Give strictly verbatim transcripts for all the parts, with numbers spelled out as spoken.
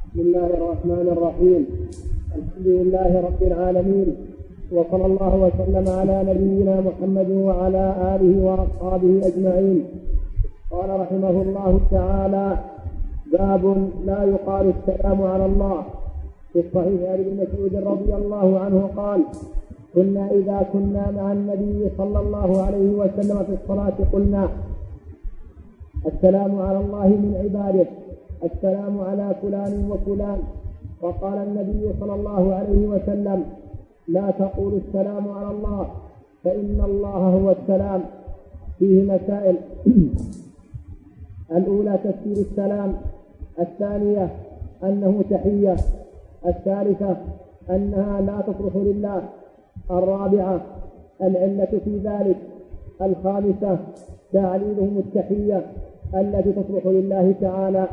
بسم الله الرحمن الرحيم. الحمد لله رب العالمين، وصلى الله وسلم على نبينا محمد وعلى آله وأصحابه أجمعين. قال رحمه الله تعالى: باب لا يقال السلام على الله. في الصحيح عن ابن مسعود رضي الله عنه قال: كنا إذا كنا مع النبي صلى الله عليه وسلم في الصلاة قلنا: السلام على الله من عباده، السلام على فلان وفلان. وقال النبي صلى الله عليه وسلم: لا تقولوا السلام على الله فإن الله هو السلام. فيه مسائل: الأولى تفسير السلام، الثانية أنه تحية، الثالثة أنها لا تصلح لله، الرابعة العلة في ذلك، الخامسة تعليلهم التحية التي تصلح لله تعالى.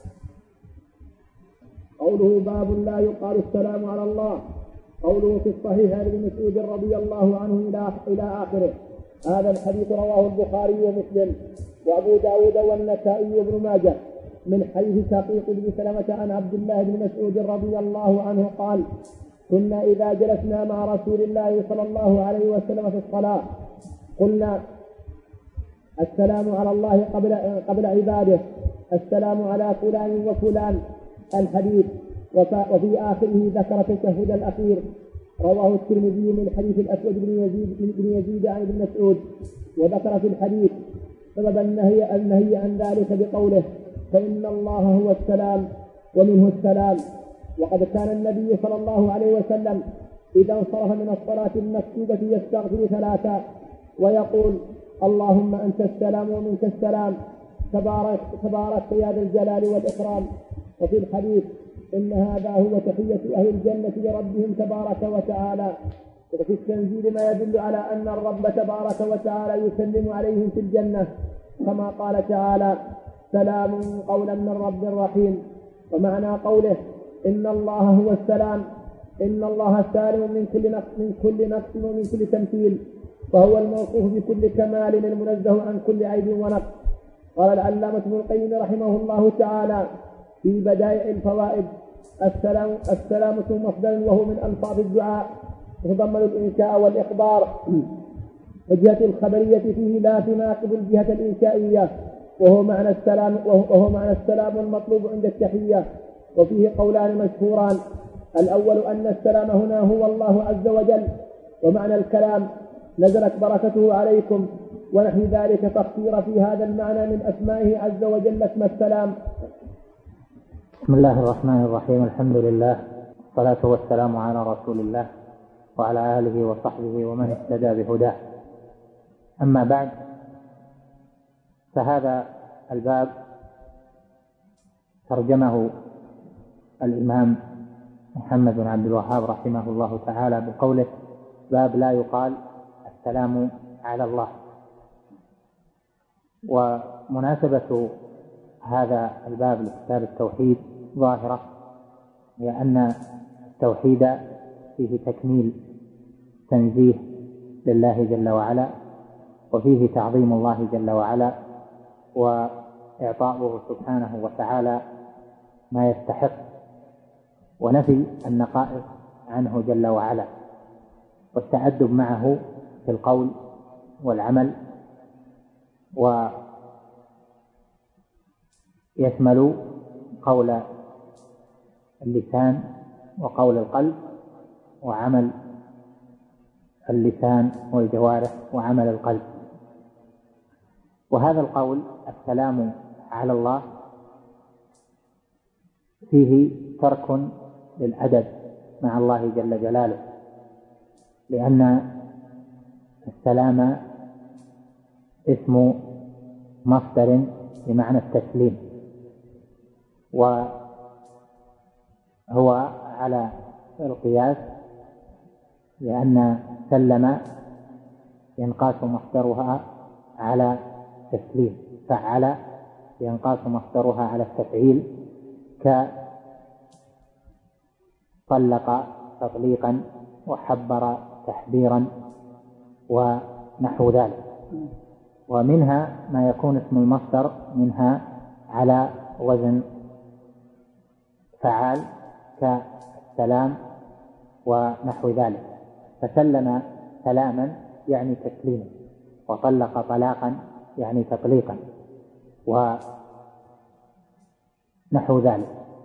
قوله باب لا يقال السلام على الله، قوله في الصحيح عن ابن مسعود رضي الله عنه إلى آخره. هذا الحديث رواه البخاري ومسلم وأبو داود والنسائي وابن ماجه من حديث شقيق بن سلمة عن عبد الله بن مسعود رضي الله عنه قال: كنا إذا جلسنا مع رسول الله صلى الله عليه وسلم في الصلاة قلنا: السلام على الله قبل, قبل عباده، السلام على فلان وفلان. الحديث. وفي آخره ذكر التشهد الأخير. رواه الترمذي من حديث الأسود بن يزيد, بن يزيد عن ابن مسعود. وذكر في الحديث سبب النهي, النهي عن ذلك بقوله: فإن الله هو السلام ومنه السلام. وقد كان النبي صلى الله عليه وسلم إذا انصرف من الصلاة المكتوبة يستغفر ثلاثا ويقول: اللهم أنت السلام ومنك السلام، تبارك, تبارك يا ذا الجلال والإكرام. وفي الحديث: إن هذا هو تحية أهل الجنة لربهم تبارك وتعالى. وفي التنزيل ما يدل على أن الرب تبارك وتعالى يسلم عليهم في الجنة، كما قال تعالى: سلام قولا من رب رحيم. ومعنى قوله إن الله هو السلام: إن الله سالم من كل نقص من كل نقص ومن كل تمثيل، فهو الموصوف بكل كمال المنزه عن كل عيب ونقص. قال العلامة ابن القيم رحمه الله تعالى في بدائع الفوائد: السلام السلامة مصدر وهو من ألفاظ الدعاء، يتضمن الإنشاء والإخبار. الجهة الخبرية فيه لا تناقض الجهة الإنشائية، وهو معنى السلام وهو معنى السلام المطلوب عند التحية. وفيه قولان مشهوران: الأول أن السلام هنا هو الله عز وجل، ومعنى الكلام نزلت بركته عليكم، ونحو ذلك تخطير في هذا المعنى من أسمائه عز وجل اسم السلام. بسم الله الرحمن الرحيم. الحمد لله، والصلاة والسلام على رسول الله وعلى آله وصحبه ومن اهتدى بهداه. أما بعد، فهذا الباب ترجمه الإمام محمد بن عبد الوهاب رحمه الله تعالى بقوله: باب لا يقال السلام على الله. ومناسبة هذا الباب لكتاب التوحيد ظاهرة، لأن التوحيد فيه تكميل تنزيه لله جل وعلا، وفيه تعظيم الله جل وعلا، وإعطاؤه سبحانه وتعالى ما يستحق، ونفي النقائص عنه جل وعلا، والتأدب معه في القول والعمل. ويشمل قول اللسان وقول القلب وعمل اللسان والجوارح وعمل القلب. وهذا القول السلام على الله فيه ترك للأدب مع الله جل جلاله، لأن السلام اسم مصدر بمعنى التسليم، وهو على القياس، لأن سلم ينقاس مصدرها على تسليم، فعل ينقاس مصدرها على التفعيل، كطلق تطليقا وحبر تحبيرا ونحو ذلك. ومنها ما يكون اسم المصدر منها على وزن فعال كالسلام ونحو ذلك، فسلم سلاما يعني تسليما، وطلق طلاقا يعني تطليقا ونحو ذلك.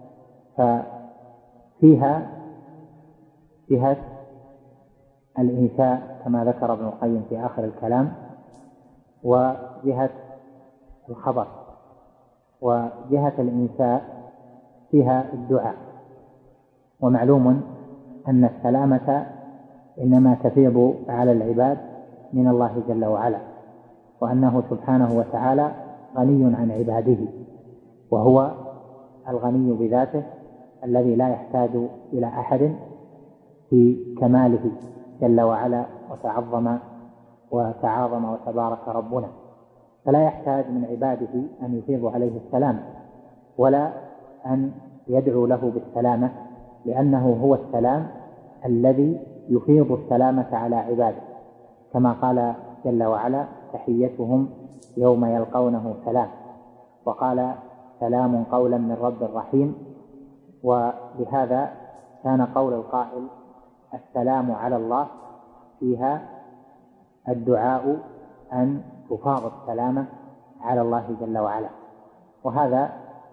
ففيها جهة الإنشاء كما ذكر ابن القيم في آخر الكلام، وجهة الخبر. وجهة الإنشاء فيها الدعاء، ومعلوم أن السلامة إنما تفيض على العباد من الله جل وعلا، وأنه سبحانه وتعالى غني عن عباده، وهو الغني بذاته الذي لا يحتاج إلى أحد في كماله جل وعلا وتعظم وتعاظم وتبارك ربنا، فلا يحتاج من عباده أن يفيض عليه السلام ولا أن يدعو له بالسلامة، لأنه هو السلام الذي يفيض السلامة على عباده، كما قال جل وعلا: تحيتهم يوم يلقونه سلام، وقال: سلام قولا من رب رحيم. ولهذا كان قول القائل السلام على الله فيها الدعاء أن تفاض السلامة على الله جل وعلا، وهذا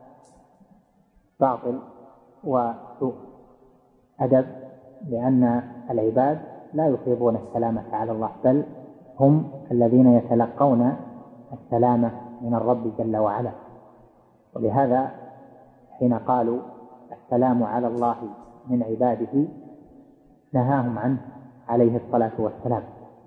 باطل وسوء أدب، لأن العباد لا يفيضون السلامة على الله، بل هم الذين يتلقون السلامة من الرب جل وعلا. ولهذا حين قالوا السلام على الله من عباده نهاهم عنه عليه الصلاة والسلام.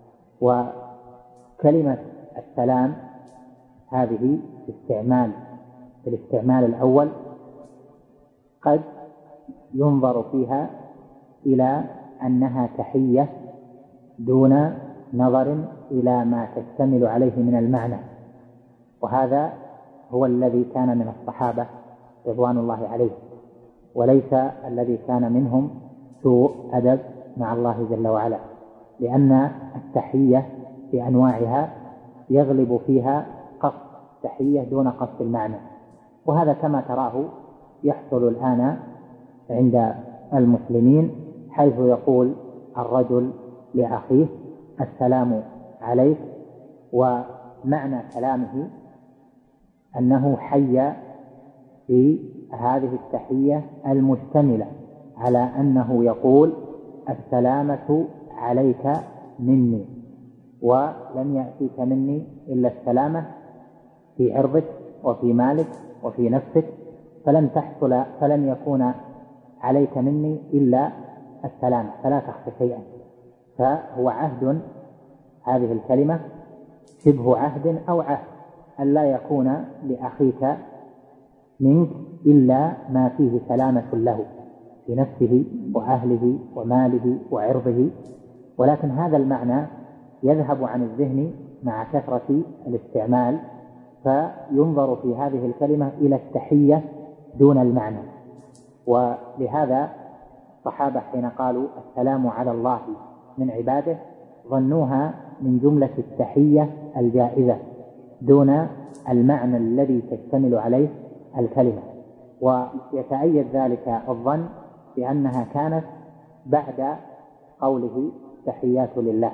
وكلمة السلام هذه استعمال الاستعمال الأول قد ينظر فيها إلى أنها تحية دون نظر إلى ما تشتمل عليه من المعنى، وهذا هو الذي كان من الصحابة رضوان الله عليهم، وليس الذي كان منهم سوء أدب مع الله جل وعلا، لأن التحية بأنواعها يغلب فيها قصد التحية دون قصد المعنى، وهذا كما تراه يحصل الآن عند المسلمين، حيث يقول الرجل لأخيه السلام عليك، ومعنى كلامه أنه حي في هذه التحية المشتملة على أنه يقول السلامة عليك مني، ولم يأتيك مني إلا السلامة في عرضك وفي مالك وفي نفسك، فلن تحصل فلن يكون عليك مني إلا السلامة، فلا تخف شيئا. فهو عهد، هذه الكلمة شبه عهد أو عهد أن لا يكون لأخيك منك إلا ما فيه سلامة له في نفسه وأهله وماله وعرضه، ولكن هذا المعنى يذهب عن الذهن مع كثرة الاستعمال، فينظر في هذه الكلمة إلى التحية دون المعنى. ولهذا الصحابة حين قالوا السلام على الله من عباده ظنوها من جملة التحية الجائزة دون المعنى الذي تشتمل عليه الكلمة، ويتأيد ذلك الظن بأنها كانت بعد قوله تحيات لله،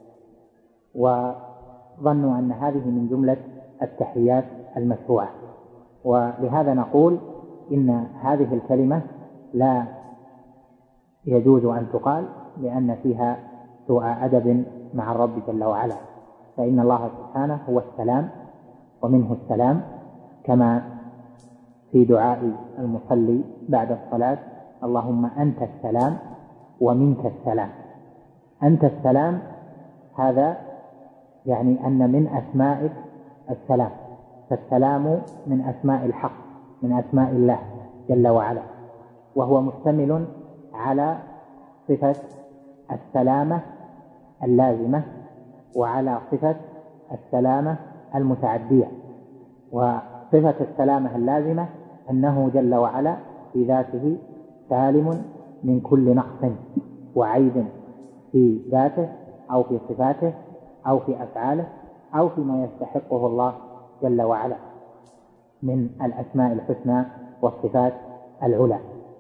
وظنوا أن هذه من جملة التحيات المشروعة. ولهذا نقول إن هذه الكلمة لا يجوز أن تقال، لأن فيها سوء أدب مع الرب جل وعلا، فإن الله سبحانه هو السلام ومنه السلام، كما في دعاء المصلي بعد الصلاة: اللهم أنت السلام ومنك السلام. أنت السلام هذا يعني أن من أسمائك السلام، فالسلام من أسماء الحق، من أسماء الله جل وعلا، وهو مشتمل على صفة السلامة اللازمة وعلى صفة السلامة المتعدية. وصفة السلامة اللازمة أنه جل وعلا في ذاته سالم من كل نقص وعيب في ذاته أو في صفاته أو في أفعاله أو فيما يستحقه الله جل وعلا من الأسماء الحسنى والصفات العلى.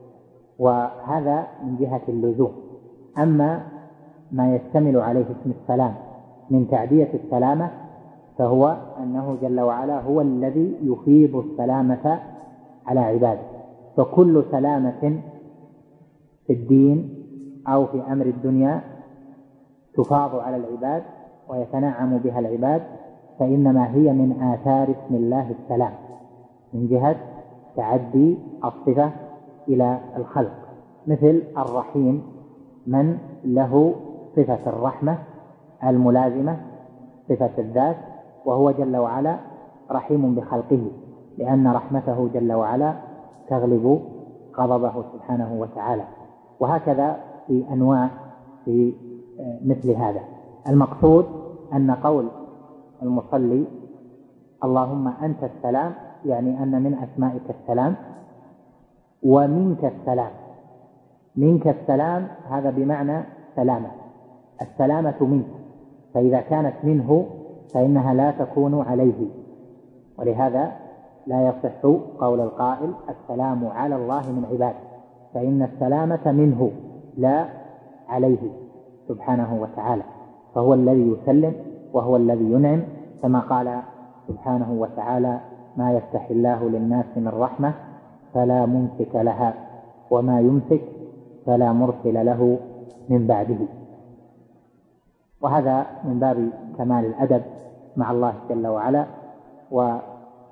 وهذا من جهة اللزوم. أما ما يشتمل عليه اسم السلام من تعدية السلامة فهو أنه جل وعلا هو الذي يفيض السلامة على عباده، فكل سلامة في الدين أو في أمر الدنيا تفاض على العباد ويتنعم بها العباد فإنما هي من آثار اسم الله السلام من جهة تعدي الصفة إلى الخلق، مثل الرحيم من له صفة الرحمة الملازمة صفة الذات، وهو جل وعلا رحيم بخلقه لأن رحمته جل وعلا تغلب غضبه سبحانه وتعالى. وهكذا في أنواع في مثل هذا. المقصود أن قول المصلي اللهم أنت السلام يعني أن من أسمائك السلام ومنك السلام. منك السلام هذا بمعنى سلامة، السلامة منك، فإذا كانت منه فإنها لا تكون عليه، ولهذا لا يصح قول القائل السلام على الله من عباده، فإن السلامة منه لا عليه سبحانه وتعالى، فهو الذي يسلم وهو الذي ينعم، كما قال سبحانه وتعالى ما يفتح الله للناس من رحمة فلا ممسك لها وما يمسك فلا مرسل له من بعده. وهذا من باب كمال الأدب مع الله جل وعلا. وقول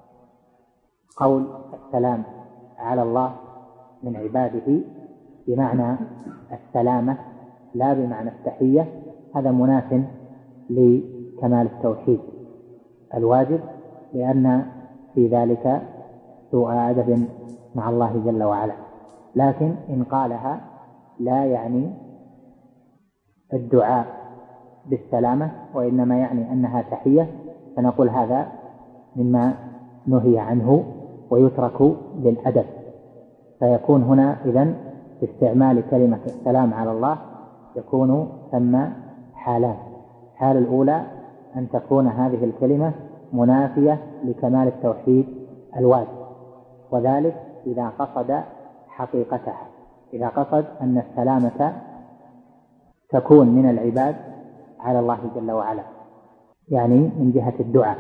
السلام على الله من عباده بمعنى السلامة لا بمعنى التحية، هذا مناف لكمال التوحيد الواجب، لأن في ذلك سوء أدب مع الله جل وعلا. لكن إن قالها لا يعني الدعاء بالسلامة وإنما يعني أنها تحية، فنقول هذا مما نهي عنه ويترك للأدب. فيكون هنا إذن في استعمال كلمة السلام على الله يكون ثم حالان. الحال الأولى أن تكون هذه الكلمة منافية لكمال التوحيد الواجب، وذلك إذا قصد حقيقتها، إذا قصد أن السلامة تكون من العباد على الله جل وعلا، يعني من جهة الدعاء.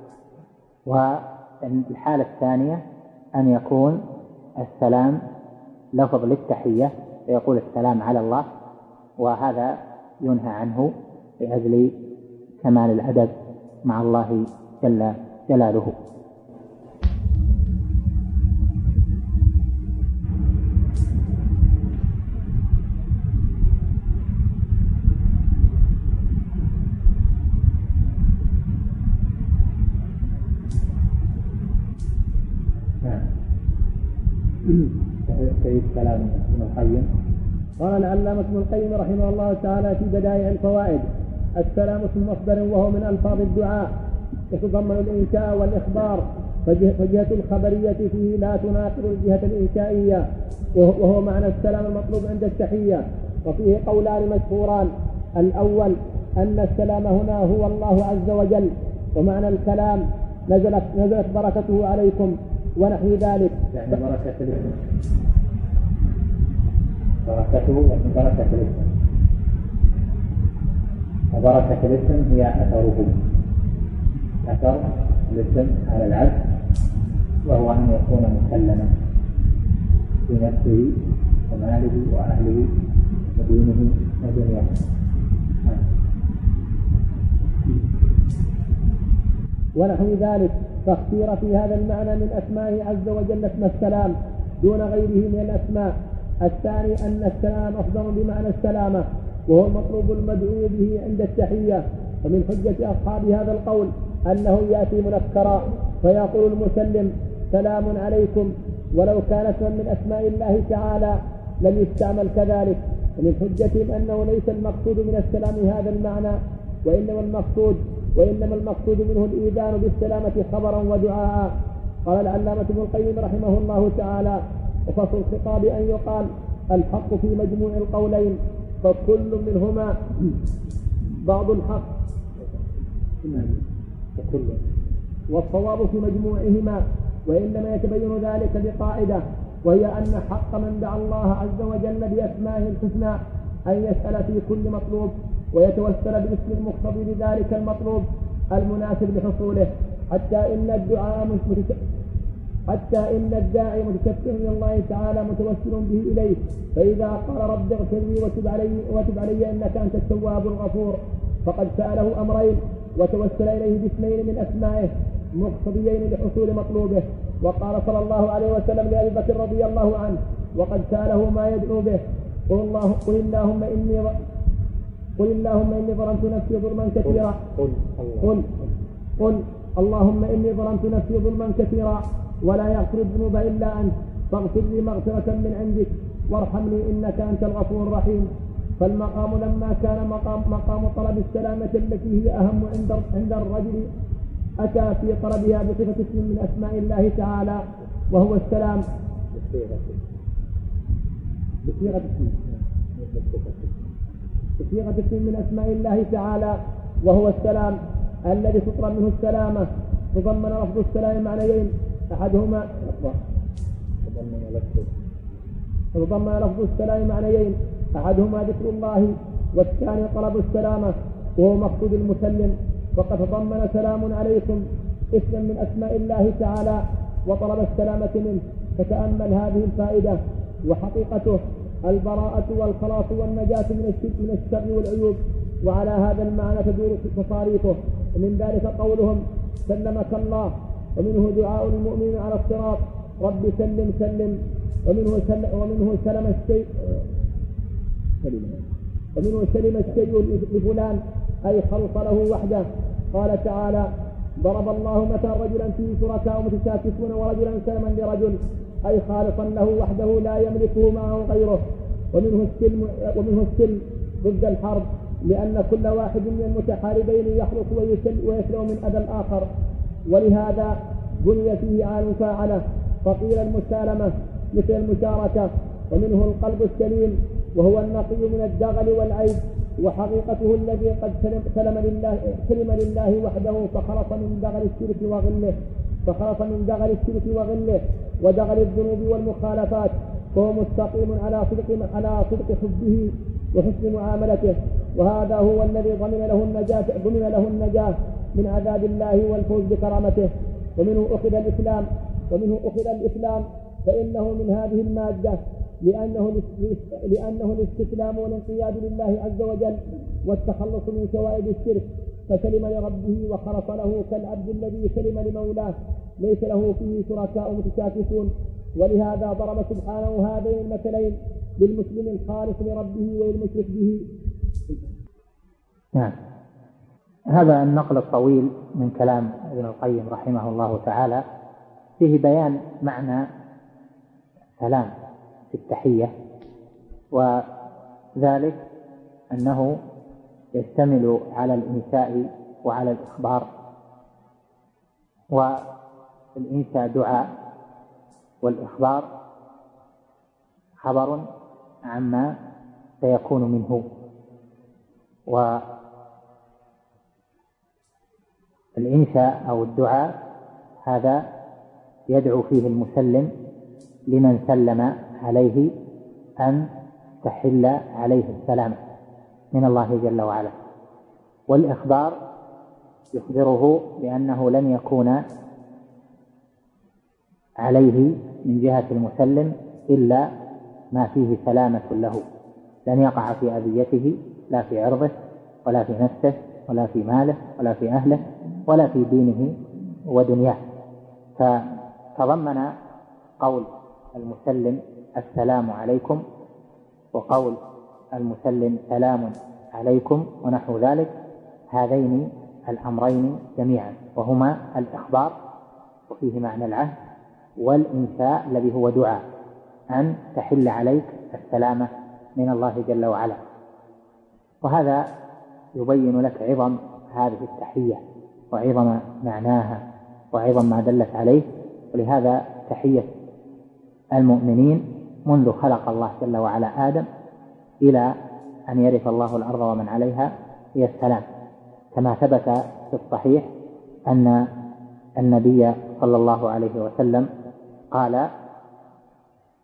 والحالة الثانية أن يكون السلام لفظ للتحية فيقول السلام على الله، وهذا ينهى عنه لأجل كمال الأدب مع الله جل جلاله. سيد كلام ابن القيم. قال العلامة ابن القيم رحمه الله تعالى في بدائع الفوائد: السلام اسم مصدر وهو من ألفاظ الدعاء يتضمن الإنشاء والإخبار، فجهة الخبرية فيه لا تناقض الجهة الإنشائية، وهو معنى السلام المطلوب عند التحية. وفيه قولان مشهوران: الأول أن السلام هنا هو الله عز وجل، ومعنى الكلام نزلت, نزلت بركته عليكم ونحو ذلك، يعني بركة الاسم، بركته يعني بركة الاسم، وبركة الاسم هي أثره، أثر الاسم على العبد، وهو أن يكون مسلما في نفسه وماله وأهله ودينه ودنياه. ونحو ذلك، فاختير في هذا المعنى من أسمائه عز وجل اسم السلام دون غيره من الأسماء. الثاني أن السلام أفضل بمعنى السلامة، وهو المطلوب المدعو به عند التحية. ومن حجة أصحاب هذا القول أنه يأتي منكرا فيقول المسلم سلام عليكم، ولو كان اسما من أسماء الله تعالى لم يستعمل كذلك. ومن حجتهم أنه ليس المقصود من السلام هذا المعنى، وإنما المقصود وإنما المقصود منه الإيذان بالسلامة خبرا ودعاء. قال العلامة ابن القيم رحمه الله تعالى: وفصل الخطاب أن يقال الحق في مجموع القولين، فكل منهما بعض الحق والصواب في مجموعهما، وإنما يتبين ذلك بقاعدة: وهي أن حق من دعا الله عز وجل بأسمائه الحسنى أن يسأل في كل مطلوب ويتوسل باسم المقتضي لذلك المطلوب المناسب لحصوله، حتى إن الدعاء متك... حتى إن الداعي متكفل من الله تعالى متوسل به إليه، فإذا قال رب اغفر لي وتب علي, وتب علي إنك أنت التواب الغفور فقد سأله أمرين وتوسل إليه باسمين من أسمائه مقتضيين لحصول مطلوبه. وقال صلى الله عليه وسلم لأبي بكر رضي الله عنه وقد سأله ما يدعو به: قل, الله قل اللهم إني قل اللهم إني ظلمت نفسي ظلما كثيرا قل, قل, قل اللهم إني ظلمت نفسي ظلما كثيرا ولا يغفر الذنوب إلا أنت فاغفر لي مغفرة من عندك وارحمني إنك أنت الغفور الرحيم. فالمقام لما كان مقام, مقام طلب السلامة التي هي أهم عند, عند الرجل أتى في طلبها بصفة اسم من أسماء الله تعالى وهو السلام بصيغة اسم بصيغة اسم من أسماء الله تعالى وهو السلام الذي تطلب منه السلامة. تضمن لفظ السلام معنيين أحدهما تضمن لفظ السلام معنيين أحدهما ذكر الله والثاني طلب السلامة وهو مقصود المسلم. وقد تضمن سلام عليكم اسما من أسماء الله تعالى وطلب السلامة منه. فتأمل هذه الفائدة وحقيقته البراءة والخلاص والنجاة من الشر والعيوب، وعلى هذا المعنى تدور تصاريفه. ومن ذلك قولهم سلمك الله، ومنه دعاء المؤمن على الصراط رب سلم سلم، ومنه سلم, ومنه سلم الشيء ومنه سلم الشيء لفلان أي خلص له وحده. قال تعالى ضرب الله مثلا رجلا فيه شركاء متشاكسون ورجلا سلما لرجل أي خالصا له وحده لا يملكه معه غيره. ومنه السلم, ومنه السلم ضد الحرب، لأن كل واحد من المتحاربين يخلص ويسلم من أذى الآخر، ولهذا بني فيه على المفاعلة فقيل المسالمة مثل المشاركة. ومنه القلب السليم وهو النقي من الدغل والعيب، وحقيقته الذي قد سلم لله, سلم لله وحده فخلص من دغل الشرك وغله فخلص من دغل الشرك وغله ودغل الذنوب والمخالفات، فهو مستقيم على صدق على صدق حبه وحسن معاملته. وهذا هو الذي ضمن له النجاة ضمن له النجاة من عذاب الله والفوز بكرامته. ومنه أخذ الإسلام ومنه أخذ الإسلام فإنه من هذه المادة، لأنه لأنه الاستسلام والانقياد لله عز وجل والتخلص من شوائب الشرك، فسلم لربه وخلص له كالعبد الذي سلم لمولاه ليس له فيه شركاء متشاكسون. ولهذا ضرب سبحانه هذين المثلين للمسلم الخالص لربه وللمشرك به. نعم، هذا النقل الطويل من كلام ابن القيم رحمه الله تعالى فيه بيان معنى سلام في التحية، وذلك أنه يشتمل على الإنشاء وعلى الإخبار. والإنشاء دعاء، والإخبار خبر عما سيكون منه. والإنشاء أو الدعاء هذا يدعو فيه المسلم لمن سلم عليه أن تحل عليه السلام من الله جل وعلا. والإخبار يخبره بأنه لن يكون عليه من جهة المسلم إلا ما فيه سلامة له، لن يقع في أذيته لا في عرضه ولا في نفسه ولا في ماله ولا في أهله ولا في دينه ودنياه. فتضمن قول المسلم السلام عليكم وقول المسلم سلام عليكم ونحو ذلك هذين الأمرين جميعا، وهما الإخبار وفيه معنى العهد، والإنشاء الذي هو دعاء أن تحل عليك السلامة من الله جل وعلا. وهذا يبين لك عظم هذه التحية وعظم معناها وعظم ما دلت عليه. ولهذا تحية المؤمنين منذ خلق الله جل وعلا آدم إلى أن يرث الله الأرض ومن عليها هي السلام، كما ثبت في الصحيح أن النبي صلى الله عليه وسلم قال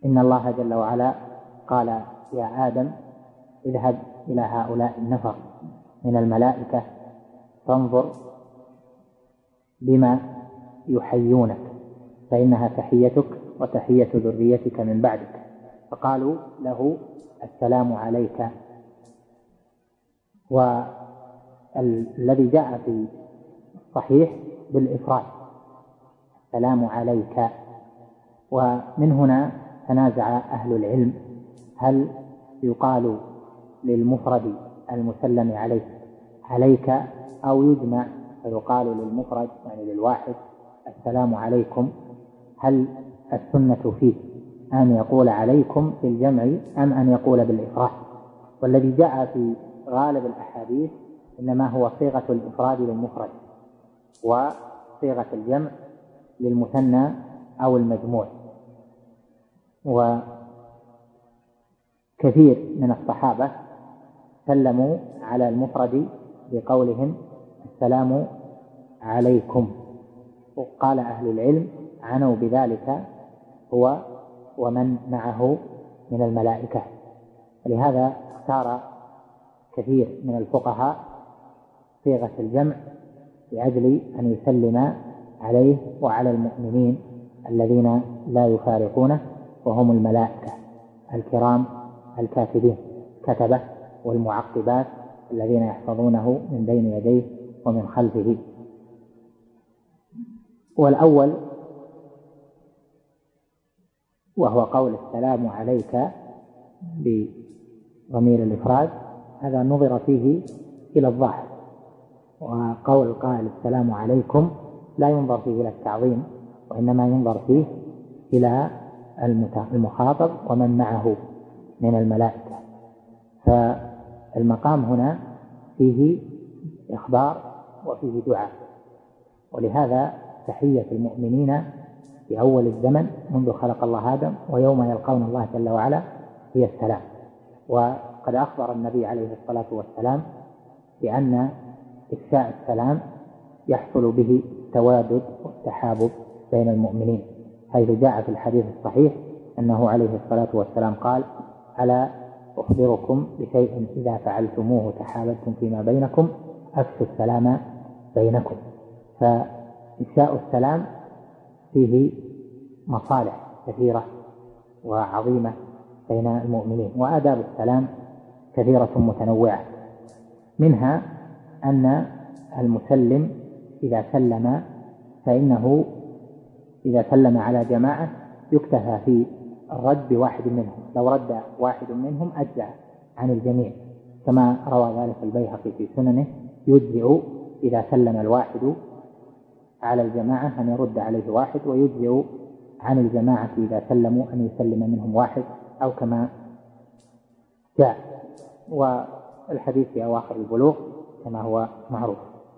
إن الله جل وعلا قال يا آدم اذهب إلى هؤلاء النفر من الملائكة فانظر بما يحيونك فإنها تحيتك وتحية ذريتك من بعدك. فقالوا له السلام عليك. والذي جاء في الصحيح بالإفراد السلام عليك. ومن هنا تنازع أهل العلم هل يقال للمفرد المسلم عليه عليك أو يجمع فيقال للمفرد يعني للواحد السلام عليكم. هل السنة فيه أن يقول عليكم في الجمع أم أن يقول بالإفراد؟ والذي جاء في غالب الأحاديث إنما هو صيغة الإفراد للمفرد وصيغة الجمع للمثنى أو المجموع. وكثير من الصحابة سلموا على المفرد بقولهم السلام عليكم. وقال أهل العلم عنوا بذلك هو ومن معه من الملائكة. لهذا اختار كثير من الفقهاء صيغة الجمع لأجل أن يسلم عليه وعلى المؤمنين الذين لا يفارقونه وهم الملائكة الكرام الكاتبين كتبه والمعقبات الذين يحفظونه من بين يديه ومن خلفه. والأول وهو قول السلام عليك بضمير الإفراد هذا نظر فيه إلى الظاهر، وقول القائل السلام عليكم لا ينظر فيه إلى التعظيم وإنما ينظر فيه إلى المخاطب ومن معه من الملائكة. فالمقام هنا فيه إخبار وفيه دعاء، ولهذا تحية المؤمنين في أول الزمن منذ خلق الله آدم ويوم يلقون الله جل وعلا هي السلام. وقد أخبر النبي عليه الصلاة والسلام بأن إفشاء السلام يحصل به التوادد والتحابب بين المؤمنين، حيث جاء في الحديث الصحيح أنه عليه الصلاة والسلام قال ألا أخبركم بشيء إذا فعلتموه تحاببتم فيما بينكم أفشوا السلام بينكم. فإفشاء السلام فيه مصالح كثيرة وعظيمة بين المؤمنين، وآداب السلام كثيرة متنوعة، منها أن المسلم إذا سلم فإنه إذا سلم على جماعة يكتفى في الرد بواحد منهم، لو رد واحد منهم أجزأ عن الجميع، كما روى ذلك البيهقي في سننه يجزئ إذا سلم الواحد على الجماعة أن يرد عليه واحد، ويجزئ عن الجماعة إذا سلموا أن يسلم منهم واحد أو كما جاء. والحديث في أواخر البلوغ كما هو معروف.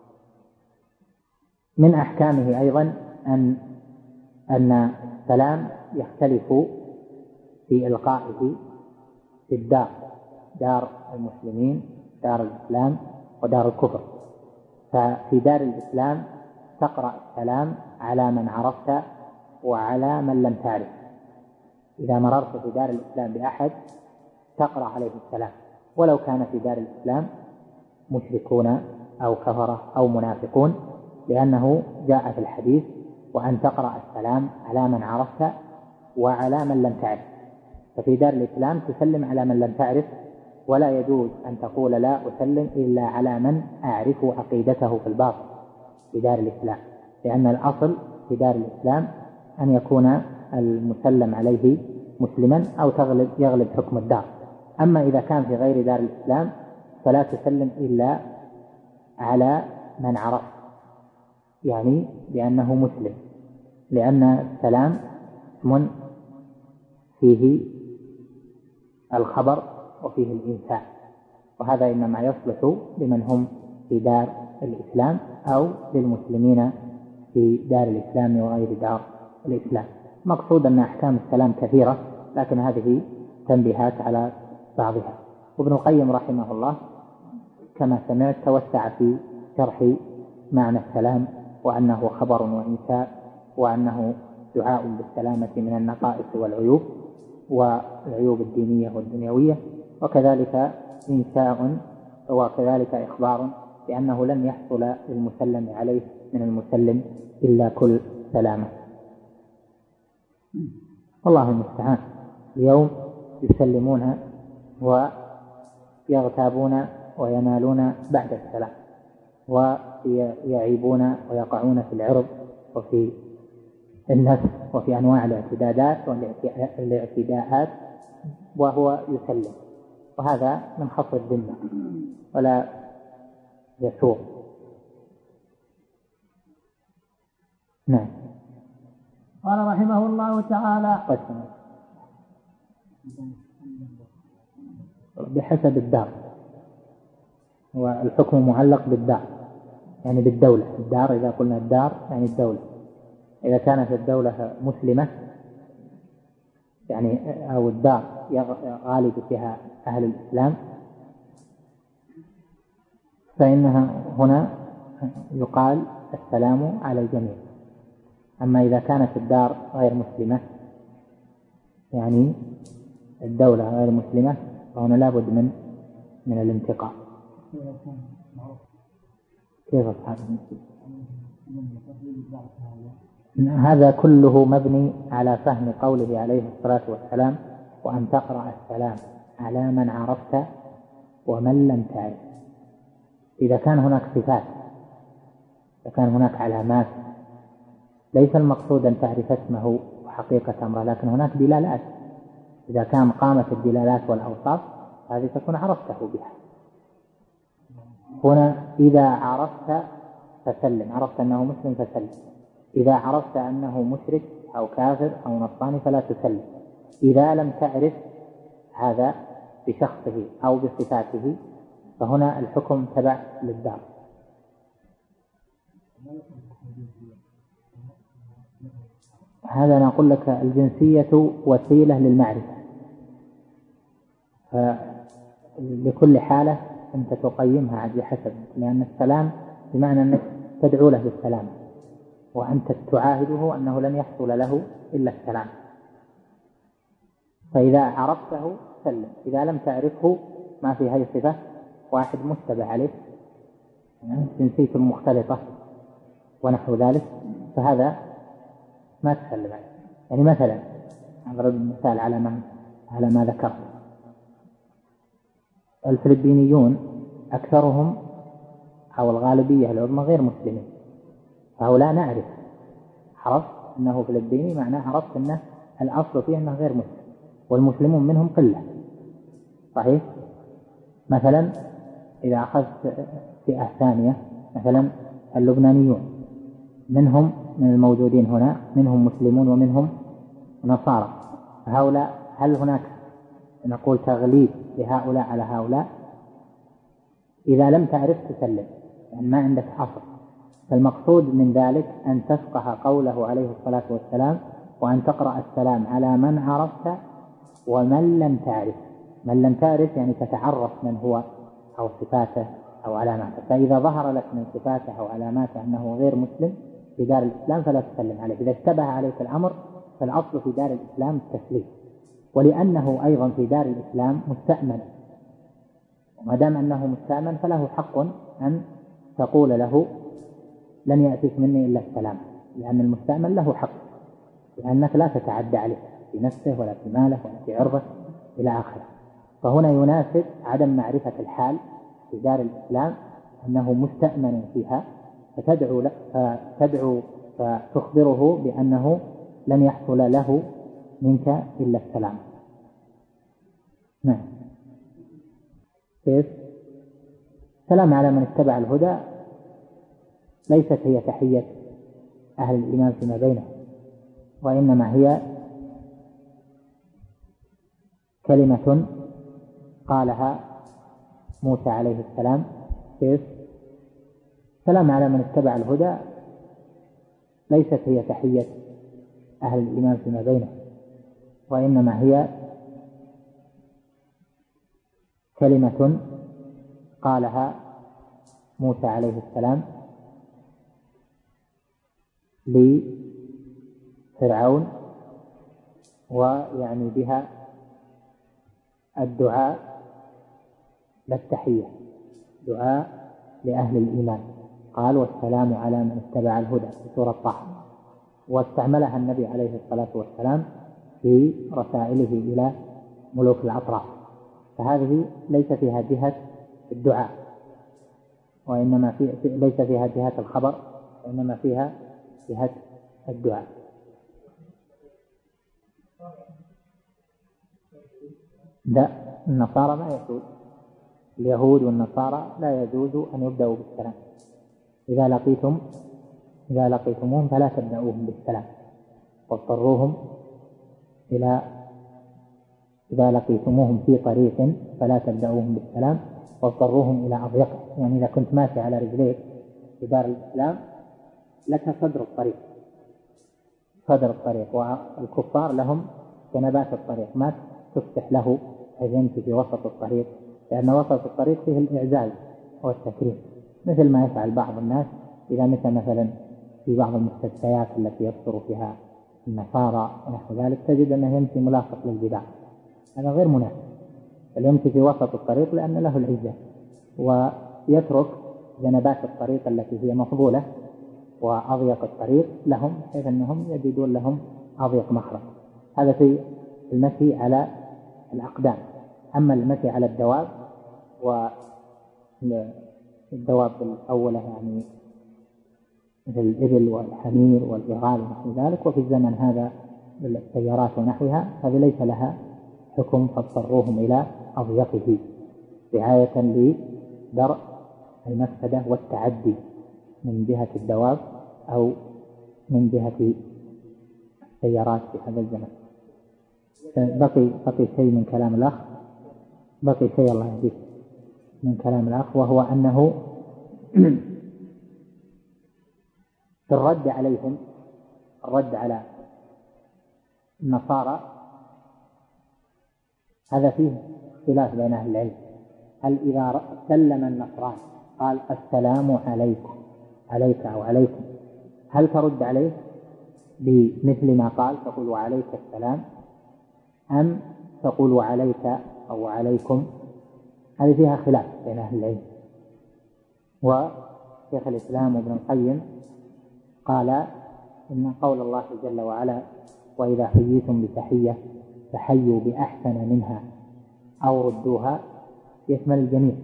من أحكامه أيضا أن أن السلام يختلف في إلقائه في الدار، دار المسلمين دار الإسلام ودار الكفر. ففي دار الإسلام تقرأ السلام على من عرفت وعلى من لم تعرف. إذا مررت في دار الإسلام بأحد تقرأ عليه السلام ولو كان في دار الإسلام مشركون أو كفرة أو منافقون، لأنه جاء في الحديث وأن تقرأ السلام على من عرفت وعلى من لم تعرف. ففي دار الإسلام تسلم على من لم تعرف، ولا يجوز أن تقول لا أسلم إلا على من أعرف عقيدته في الباطن في دار الإسلام، لأن الأصل في دار الإسلام أن يكون المسلم عليه مسلما أو تغلب يغلب حكم الدار. أما إذا كان في غير دار الإسلام فلا تسلم إلا على من عرف، يعني لأنه مسلم، لأن السلام اسم فيه الخبر وفيه الإنسان، وهذا إنما يصلح لمن هم في دار الإسلام أو للمسلمين في دار الإسلام وغير دار الإسلام. مقصود أن أحكام السلام كثيرة، لكن هذه تنبيهات على بعضها. وابن القيم رحمه الله كما سمعت توسع في شرح معنى السلام، وأنه خبر وإنشاء، وأنه دعاء بالسلامة من النقائص والعيوب، والعيوب الدينية والدنيوية، وكذلك إنشاء وكذلك إخبار بأنه لن يحصل للمسلم عليه من المسلم إلا كل سلامة. والله المستعان. اليوم يسلمون ويغتابون وينالون بعد السلام، ويعيبون ويقعون في العرض وفي النفس وفي أنواع الاعتداءات والاعتداءات وهو يسلم، وهذا من خفض الذمة ولا يسوغ. نعم. قال رحمه الله تعالى: قسم بحسب الدار، والحكم معلق بالدار يعني بالدولة. الدار إذا قلنا الدار يعني الدولة، إذا كانت الدولة مسلمة يعني أو الدار غالب فيها أهل الإسلام فإنها هنا يقال السلام على الجميع. أما إذا كانت الدار غير مسلمة يعني الدولة غير مسلمة فهنا لابد من من الانتقاء. كيف أصحاب المسجد؟ هذا كله مبني على فهم قوله عليه الصلاة والسلام: وأن تقرأ السلام على من عرفت ومن لم تعرف. إذا كان هناك صفات، إذا كان هناك علامات، ليس المقصود أن تعرف اسمه وحقيقة أمره، لكن هناك دلالات. إذا كان قامت الدلالات والأوصاف هذه تكون عرفته بها. هنا إذا عرفت فسلم، عرفت أنه مسلم فسلم. إذا عرفت أنه مشرك أو كافر أو نصراني فلا تسلم. إذا لم تعرف هذا بشخصه أو بصفاته فهنا الحكم تبع للدار. هذا نقول لك الجنسية وسيلة للمعرفة، فلكل حالة أنت تقيمها بحسب، لأن السلام بمعنى أنك تدعو له بالسلام وأنت تعاهده أنه لن يحصل له إلا السلام. فإذا عرفته سلم، إذا لم تعرفه ما في هذه صفة، واحد مشتبه عليه يعني جنسيته مختلطة ونحو ذلك، فهذا ما تسلم عليه. يعني مثلا أضرب مثال على ما على ما ذكرت. الفلبينيون أكثرهم أو الغالبية العظمى غير مسلمين، فهؤلاء نعرف، عرفت أنه فلبيني معناه عرفت أنه الأصل فيه أنه غير مسلم، والمسلمون منهم قلة. صحيح؟ مثلا إذا أخذت فئة ثانية مثلا اللبنانيون، منهم من الموجودين هنا منهم مسلمون ومنهم نصارى، هؤلاء هل هناك نقول تغليب لهؤلاء على هؤلاء؟ إذا لم تعرف تسلم، يعني ما عندك أصل. فالمقصود من ذلك أن تفقه قوله عليه الصلاة والسلام: وأن تقرأ السلام على من عرفت ومن لم تعرف. من لم تعرف يعني تتعرف من هو أو صفاته أو علاماته، فإذا ظهر لك من صفاته أو علاماته أنه غير مسلم في دار الإسلام فلا تسلم عليه. إذا اشتبه عليك الأمر فالأصل في دار الإسلام التسليم، ولأنه أيضا في دار الإسلام مستأمن، وما دام أنه مستأمن فله حق أن تقول له لن يأتيك مني إلا السلام، لأن المستأمن له حق، لأنك لا تتعدى عليه في نفسه ولا في ماله ولا في عرضه إلى آخره. فهنا يناسب عدم معرفة الحال في دار الإسلام أنه مستأمن فيها، فتدعو, فتدعو فتخبره بأنه لن يحصل له منك إلا السلام. نعم. كيف؟ سلام على من اتبع الهدى ليست هي تحية أهل الإيمان فيما بينهم، وإنما هي كلمة قالها موسى عليه السلام. كيف؟ سلام على من اتبع الهدى ليست هي تحية أهل الإيمان فيما بينهم، وإنما هي كلمة قالها موسى عليه السلام لفرعون ويعني بها الدعاء للتحية، دعاء لأهل الإيمان. قال والسلام على من اتبع الهدى في سورة طه، واستعملها النبي عليه الصلاة والسلام في رسائله إلى ملوك الأطراف، فهذه ليس فيها جهة الدعاء، وإنما في ليس فيها جهة الخبر، وإنما فيها جهة الدعاء. لا، النصارى ما يجوز، اليهود والنصارى لا يجوز أن يبدأوا بالسلام. إذا لقيتم إذا لقيتموهم فلا تبدأوهم بالسلام، واضطروهم إلى إذا لقيتموهم في طريق فلا تبدأوهم بالسلام واضطروهم إلى أضيقه. يعني إذا كنت ماشي على رجليك في دار الإسلام لك صدر الطريق صدر الطريق والكفار لهم جنبات الطريق، ما تفتح له حيث يمشي في وسط الطريق، لأن وسط الطريق فيه الإعزاز والتكريم، مثل ما يفعل بعض الناس إذا مشى مثلا في بعض المستشفيات التي يكثر فيها النصارى ونحو ذلك، تجد أنه يمشي ملاصق للجدار، هذا غير مناسب، بل يمشي في وسط الطريق لأن له العزة، ويترك جنبات الطريق التي هي مفضولة وأضيق الطريق لهم، حيث أنهم يجدون لهم أضيق مخرج. هذا في المشي على الأقدام. أما المشي على الدواب، والدواب الأولى يعني مثل الإبل والحمير والبغال ونحو ذلك، وفي الزمن هذا السيارات ونحوها، هذه ليس لها حكم فاضطروهم إلى أضيقه رعاية لدرء المفسدة والتعدي من جهة الدواب أو من جهة السيارات في هذا الزمن. بقي بقي شيء من كلام الأخ بقي شيء الله يهديك من كلام الأخ، وهو أنه في الرد عليهم، الرد على النصارى، هذا فيه اختلاف بين أهل العلم. هل إذا سلم النصراني قال السلام عليكم عليك أو عليكم، هل ترد عليه بمثل ما قال تقول وعليك السلام، أم تقول وعليك أو عليكم؟ هذه فيها خلاف بين أهل العلم. وشيخ الإسلام ابن القيم قال إن قول الله جل وعلا وإذا حييتم بتحية فحيوا بأحسن منها أو ردوها يشمل الجميع.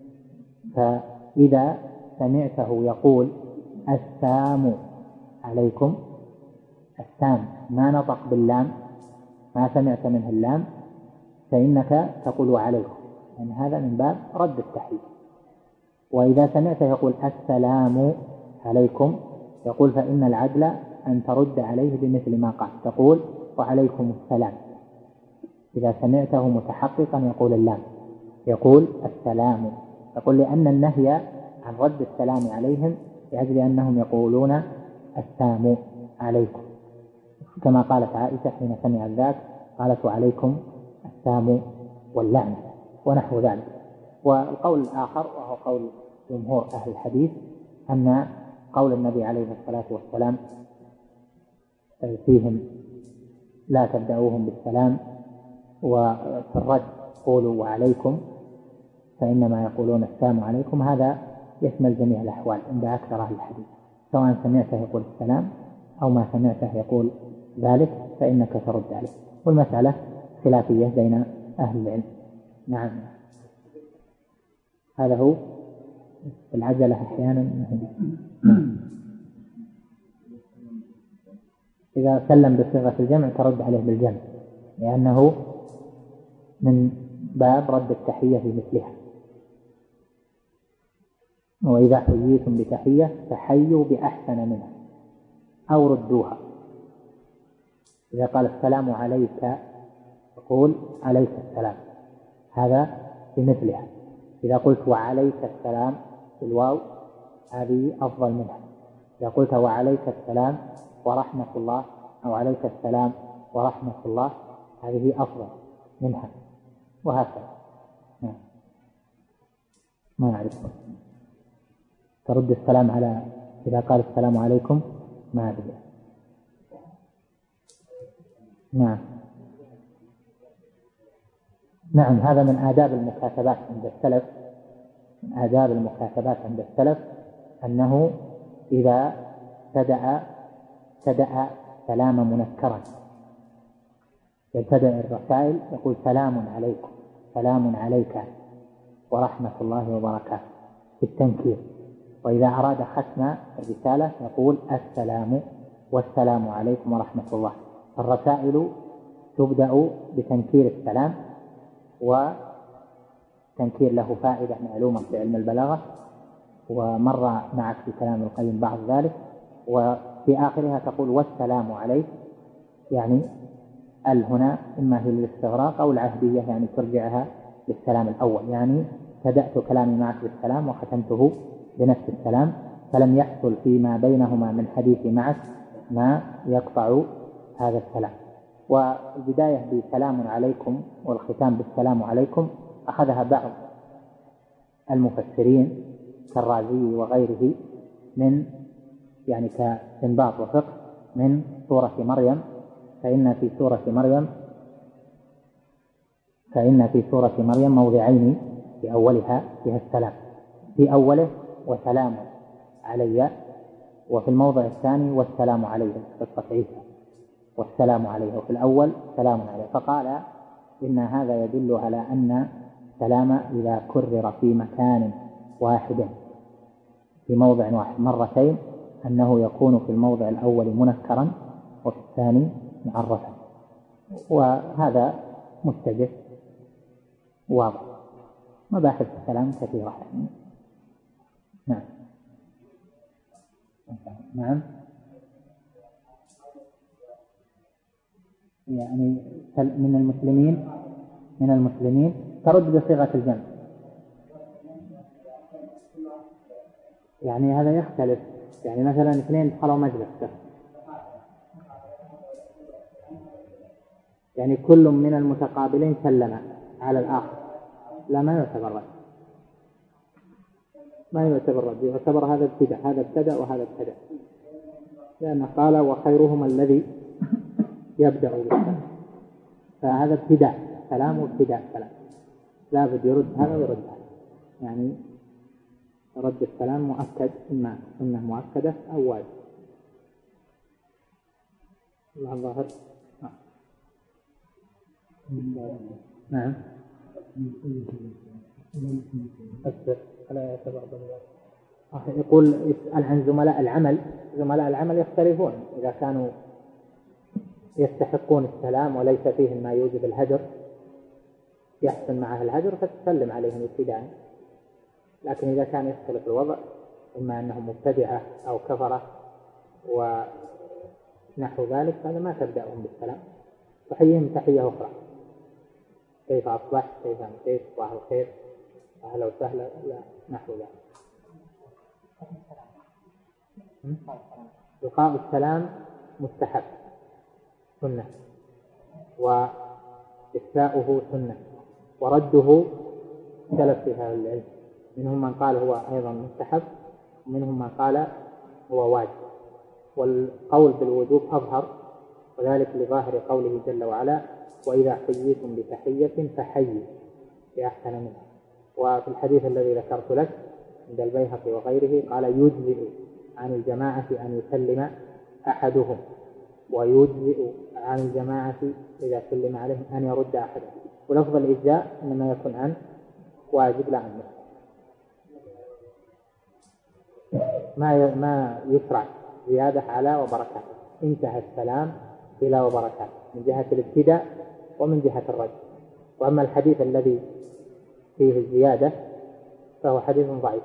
فإذا سمعته يقول السلام عليكم، السام ما نطق باللام، ما سمعت منه اللام، فإنك تقول عليكم، يعني هذا من باب رد التحية. وإذا سمعته يقول السلام عليكم، يقول فإن العدل أن ترد عليه بمثل ما قال، تقول وعليكم السلام. إذا سمعته متحققا يقول اللام، يقول السلام، يقول لأن النهي عن رد السلام عليهم لأجل أنهم يقولون السلام عليكم، كما قالت عائشة حين سمعت ذاك قالت وعليكم السلام واللعنة ونحو ذلك. والقول الآخر وهو قول جمهور أهل الحديث أن قول النبي عليه الصلاة والسلام فيهم لا تبدأوهم بالسلام، وفي الرد قولوا وعليكم، فإنما يقولون السلام عليكم، هذا يشمل جميع الأحوال عند أكثر أهل الحديث، سواء سمعته يقول السلام أو ما سمعته يقول ذلك فإنك ترد عليه. والمسألة خلافية بين أهل العلم. نعم، هذا هو العجلة أحيانا. إذا سلم بصيغة الجمع ترد عليه بالجمع، لأنه من باب رد التحية في مثلها. وإذا حييتم بتحية فحيوا بأحسن منها أو ردوها. إذا قال السلام عليك تقول عليك السلام، هذا بمثلها. إذا قلت وعليك السلام بالواو هذه أفضل منها. إذا قلت وعليك السلام ورحمة الله أو عليك السلام ورحمة الله هذه أفضل منها، وهكذا. ما أعرف ترد السلام على إذا قال السلام عليكم ما أدري. نعم. نعم، هذا من آداب المكاتبات عند السلف، من آداب المكاتبات عند السلف أنه إذا ابتدأ ابتدأ سلام منكرا، يبتدأ الرسائل يقول سلام عليكم، سلام عليك ورحمة الله وبركاته في التنكير. وإذا أراد ختم الرسالة يقول السلام والسلام عليكم ورحمة الله. الرسائل تبدأ بتنكير السلام، وتنكير له فائدة معلومة في علم البلاغة، ومر معك في كلام القيم بعض ذلك. وفي آخرها تقول والسلام عليك، يعني ال هنا إما هي للاستغراق أو العهدية، يعني ترجعها للسلام الأول، يعني بدأت كلامي معك بالسلام وختمته بنفس السلام، فلم يحصل فيما بينهما من حديث معك ما يقطع هذا السلام. والبداية بسلام عليكم والختام بالسلام عليكم أخذها بعض المفسرين كالرازي وغيره من يعني كاستنباط وفقه من سورة مريم، فإن في سورة مريم فإن في سورة مريم موضعين، في أولها فيها السلام، في أوله وسلام علي، وفي الموضع الثاني والسلام عليه قصة عيسى والسلام عليه، وفي الأول سلام عليه. فقال إن هذا يدل على أن السلام إذا كرر في مكان واحد في موضع واحد مرتين أنه يكون في الموضع الأول منكرا وفي الثاني معرفا، وهذا مستجد واضح. مباحث السلام كثيرة يعني. نعم نعم يعني من المسلمين من المسلمين ترد بصيغة الجمع، يعني هذا يختلف. يعني مثلا اثنين دخلوا مجلس، يعني كل من المتقابلين سلم على الآخر، لا ما يعتبر رد، ما يعتبر رد، يعتبر هذا ابتدأ، هذا ابتدأ وهذا ابتدأ، لأن قال وخيرهما الذي يبدأ بالسلام، فهذا ابتداء سلام وابتداء سلام، لا بد يرد هذا ويرد هذا، يعني رد السلام مؤكد، إما سنة مؤكدة أو واجب. الله الظاهر. نعم يقول يسأل عن زملاء العمل. زملاء العمل يختلفون، إذا كانوا يستحقون السلام وليس فيهم ما يوجب الهجر يحسن معه الهجر فتسلم عليهم ابتداء، لكن إذا كان يختلف الوضع إما أنهم مبتدعة أو كفرة ونحو ذلك فهذا ما تبدأهم بالسلام، تحييهم تحية أخرى، كيف أصبحت، كيف أمسيت، صباح الخير، أهلا وسهلا، لا نحو ذلك. إلقاء السلام مستحب سنة، وإفشاؤه سنة، ورده اختلف في هذا العلم، منهم من قال هو أيضا مستحب ومنهم من قال هو واجب، والقول بالوجوب أظهر، وذلك لظاهر قوله جل وعلا وإذا حييتم بتحية فحيوا بأحسن منها. وفي الحديث الذي ذكرت لك عند البيهقي وغيره قال يجزئ عن الجماعة أن يسلم أحدهم، ويجزئ عن الجماعة إذا سلم عليهم أن يرد أحدهم، ولفظ الإجزاء إنما يكون عن واجب لا عنه، ما ما يشرع زيادة على وبركاته. انتهى السلام إلى وبركاته من جهة الابتداء ومن جهة الرد. وأما الحديث الذي فيه الزيادة فهو حديث ضعيف.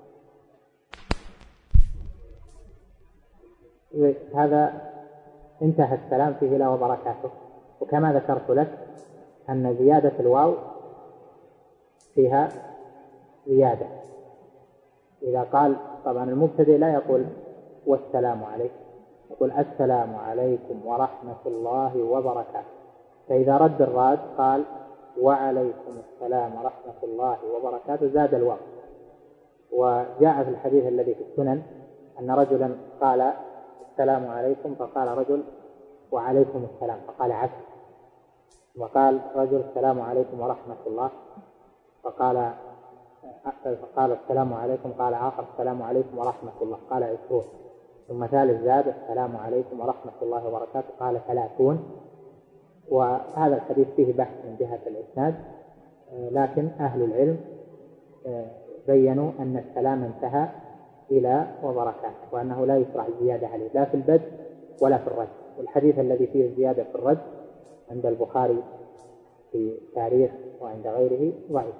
هذا انتهى السلام فيه إلى وبركاته، وكما ذكرت لك أن زيادة الواو فيها زيادة. إذا قال طبعا المبتدئ لا يقول والسلام عليكم، يقول السلام عليكم ورحمة الله وبركاته، فإذا رد الراد قال وعليكم السلام ورحمة الله وبركاته زاد الواو. وجاء في الحديث الذي في السنن أن رجلا قال السلام عليكم فقال رجل وعليكم السلام، فقال عكس وقال رجل السلام عليكم ورحمة الله، فقال فقال السلام عليكم، قال آخر السلام عليكم ورحمة الله، قال عشرون. ثم ثالث زاد السلام عليكم ورحمة الله وبركاته، قال ثلاثون. وهذا الحديث فيه بحث من جهة الإسناد، لكن أهل العلم بينوا أن السلام انتهى إلى وبركاته، وأنه لا يشرع الزيادة عليه لا في البدء ولا في الرد. والحديث الذي فيه الزيادة في الرد عند البخاري في تاريخ وعند غيره ضعيف.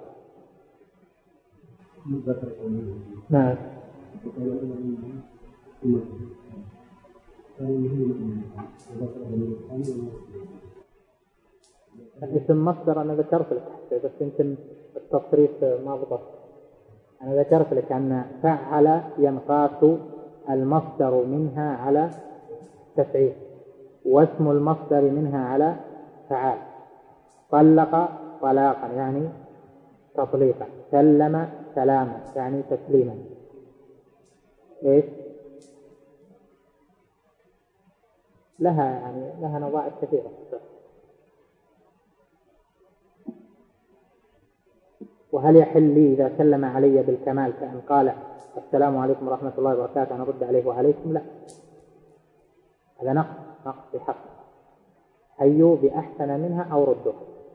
نعم. اسم مصدر أنا ذكرت لك بس يمكن التصريف ما ضبط. أنا ذكرت لك أن فعل ينقاس المصدر منها على تفعيل، واسم المصدر منها على فعال. طلق طلاقا يعني تطليقا، سلم سلاما يعني تسليما. إيش لها يعني لها نظائر كثيرة. وهل يحل لي إذا سلم علي بالكمال كأن قال السلام عليكم ورحمة الله وبركاته أنا أرد عليه وعليكم؟ لا، هذا نقص نقص في حق. حيوا بأحسن منها أو ردوا.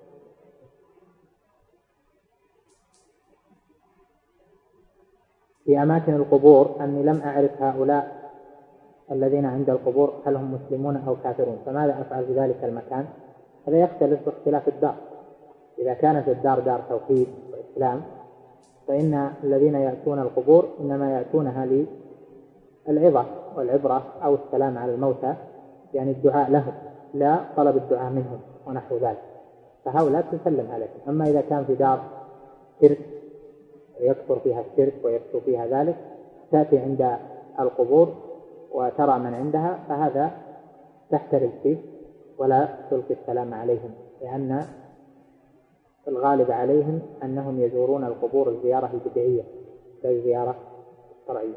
في أماكن القبور أني لم أعرف هؤلاء الذين عند القبور هل هم مسلمون أو كافرون، فماذا أفعل في ذلك المكان؟ هذا يختلف باختلاف الدار. إذا كانت الدار دار توحيد وإسلام فإن الذين يأتون القبور إنما يأتونها للعظة والعبرة أو السلام على الموتى، يعني الدعاء لهم لا طلب الدعاء منهم ونحو ذلك، فهؤلاء تسلم عليهم. أما إذا كان في دار شرك يكثر فيها الشرك ويكثر فيها ذلك، تأتي عند القبور وترى من عندها، فهذا تحترم فيه ولا تلقي السلام عليهم، لأن الغالب عليهم أنهم يزورون القبور الزيارة البدعية لا الزيارة الشرعية.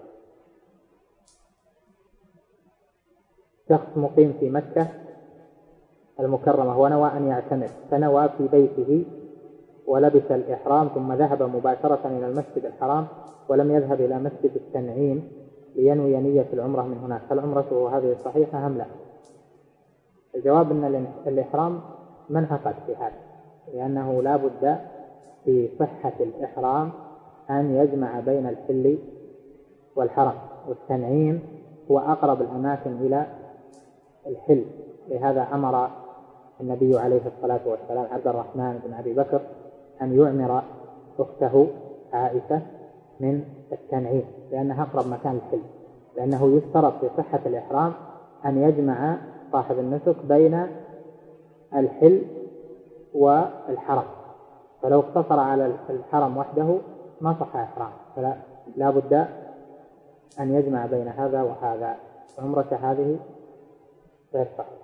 شخص مقيم في مكة المكرمة ونوى أن يعتمر، فنوى في بيته ولبس الإحرام ثم ذهب مباشرة إلى المسجد الحرام ولم يذهب إلى مسجد التنعيم لينوي نية العمرة من هناك، هل عمرته هذه صحيحة أم لا؟ الجواب أن الإحرام ما انعقد في هذا، لأنه لا بد في صحة الإحرام أن يجمع بين الحل والحرم، والتنعيم هو أقرب الأماكن إلى الحل. لهذا أمر النبي عليه الصلاة والسلام عبد الرحمن بن أبي بكر أن يعمر أخته عائشة من التنعيم، لأنها أقرب مكان الحل، لأنه يشترط في صحة الإحرام أن يجمع صاحب النسك بين الحل والحرم، فلو اقتصر على الحرم وحده ما صح إحرام، فلا لا بد أن يجمع بين هذا وهذا. عمرة هذه غير صحيح.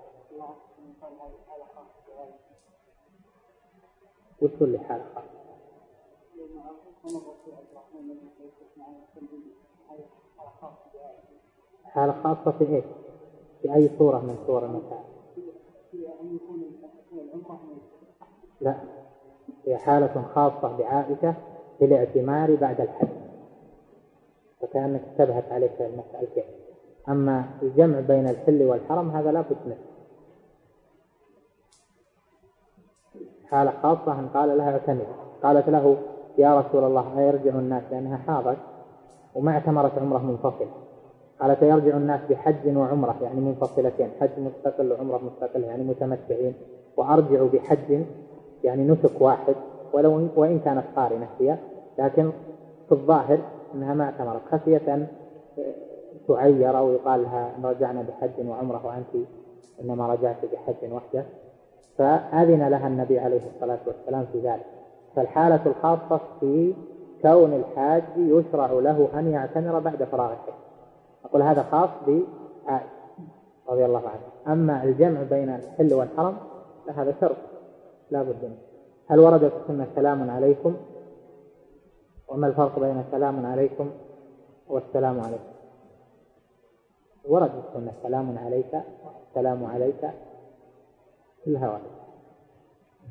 وكل حالة خاصة. حالة خاصة في إيه؟ في أي صورة من صور المسائل؟ لا، هي حالة خاصة بعائشة في الاعتمار بعد الحج، فكأنك انتبهت عليك المسألة. أما الجمع بين الحل والحرم هذا لا بد منه. حالة خاصة أن قال لها اعتمر، قالت له يا رسول الله أيرجع الناس، لأنها حاضت وما اعتمرت عمره منفصلة، قالت يرجع الناس بحج وعمرة يعني منفصلتين، حج مستقل وعمرة مستقل يعني متمتعين، وأرجع بحج يعني نسك واحد ولو وإن كانت قارنة هي، لكن في الظاهر أنها ما اعتمرت خشية أن تعير أو يقال لها أن رجعنا بحج وعمرة وأنت إنما رجعت بحج وحده، فأذن لها النبي عليه الصلاة والسلام في ذلك. فالحالة الخاصة في كون الحاج يشرع له أن يعتمر بعد فراغ الحج، أقول هذا خاص بعائشة رضي الله عنها. أما الجمع بين الحل والحرم فهذا شرط لا بد منه. هل ورد في السنة سلام عليكم؟ وما الفرق بين سلام عليكم والسلام عليكم؟ ورد في السنة سلام عليك والسلام عليك كلها واحد.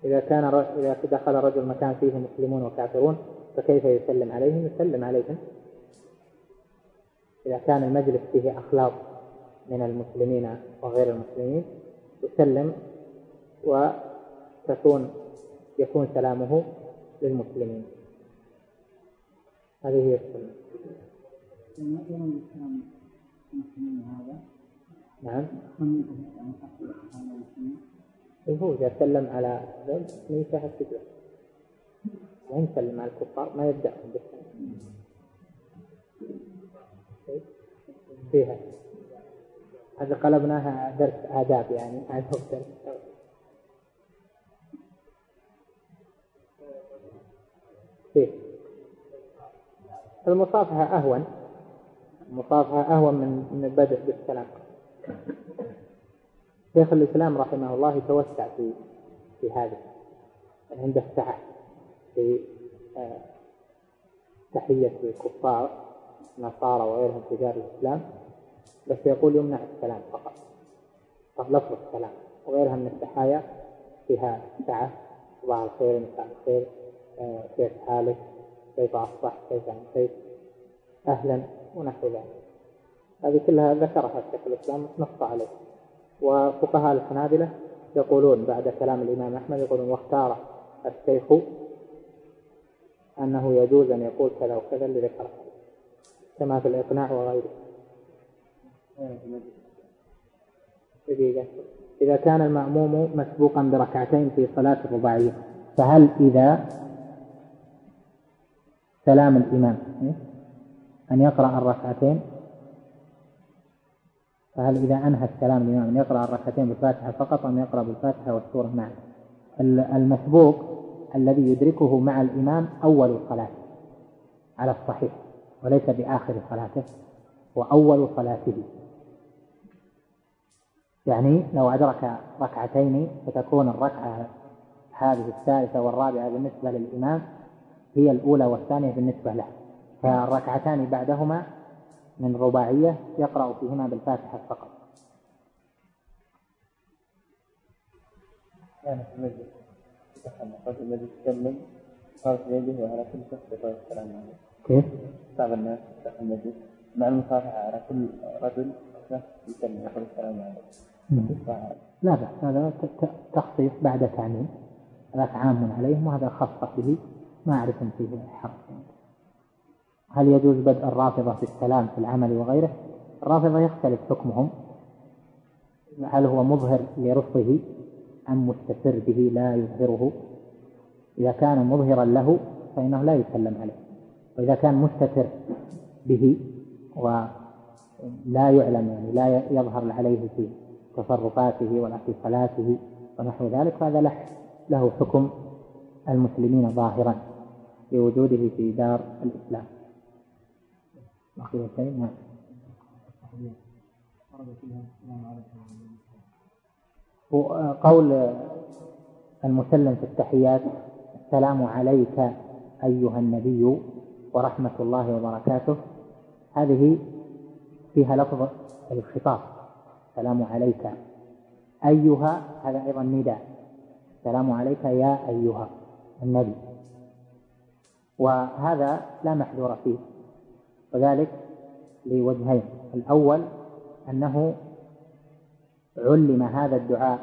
إذا كان إذا دخل رجل مكان فيه مسلمون وكافرون فكيف يسلم عليهم؟ يسلم عليهم. إذا كان المجلس فيه أخلاق من المسلمين وغير المسلمين يسلم، وتكون يكون سلامه للمسلمين. هذه هي السنة. نعم. هو إذا سلم على ذلك من يشاهد السجود لا يسلم على الكفار، ما يبدأهم بالسلام فيها. هذا قلبناها درس آداب يعني عن درس. فيه المصافحة أهون، المصافحة أهون من البدء بالسلام. شيخ الإسلام رحمه الله يتوسع في في هذا، عنده سعة في تحية الكفار نصارى وغيرهم تجار الإسلام، بس يقول يمنع السلام فقط، فقط لفظ السلام، وغيرها من التحايا فيها سعة، صباح الخير، مساء الخير، كيف حالك، كيف أصبحت، كيف أمسيت، أهلا ونحو ذلك. هذه كلها ذكرها شيخ الإسلام نص عليه. وفقهاء الحنابلة يقولون بعد كلام الإمام أحمد يقولون واختار الشيخ أنه يجوز أن يقول كذا وكذا اللي ذكره كما في الإقناع وغيره. إذا كان المأموم مسبوقا بركعتين في صلاة الرباعية فهل إذا سلام الإمام أن يقرأ الركعتين فهل إذا أنهى السلام الإمام أن يقرأ الركعتين بالفاتحة فقط أم يقرأ بالفاتحة والسورة معا؟ المسبوق الذي يدركه مع الإمام أول الصلاة على الصحيح وليس بآخر صلاته، وأول صلاته، يعني لو أدرك ركعتين فتكون الركعة هذه الثالثة والرابعة بالنسبة للإمام هي الأولى والثانية بالنسبة له، فالركعتان بعدهما من رباعية يقرأ فيهما بالفاتحة فقط. كان في المجلس دخل رجل الذي يتكلم صارت يده وعلى كل شخص يقول السلام عليكم. كيف؟ بعض الناس دخل المجلس مع المصافحة على كل رجل شخص يسلم يقول السلام عليكم. لا بأس، هذا تخصيص بعد تعميم، هذا عام عليهم وهذا خاص به ما أعرف فيه حق. هل يجوز بدء الرافضة في السلام في العمل وغيره؟ الرافضة يختلف حكمهم، هل هو مظهر لرفضه أم مستتر به لا يظهره؟ إذا كان مظهرا له فإنه لا يسلم عليه، وإذا كان مستتر به ولا يعلم يعني لا يظهر عليه في تصرفاته ولا في صلاته ونحو ذلك فهذا له حكم المسلمين ظاهرا لوجوده في دار الإسلام. أخير شيء نعم. قول المسلم في التحيات السلام عليك أيها النبي ورحمة الله وبركاته، هذه فيها لفظ الخطاب، السلام عليك أيها، هذا أيضا نداء، السلام عليك يا أيها النبي، وهذا لا محذور فيه، وذلك لوجهين. الأول أنه علم هذا الدعاء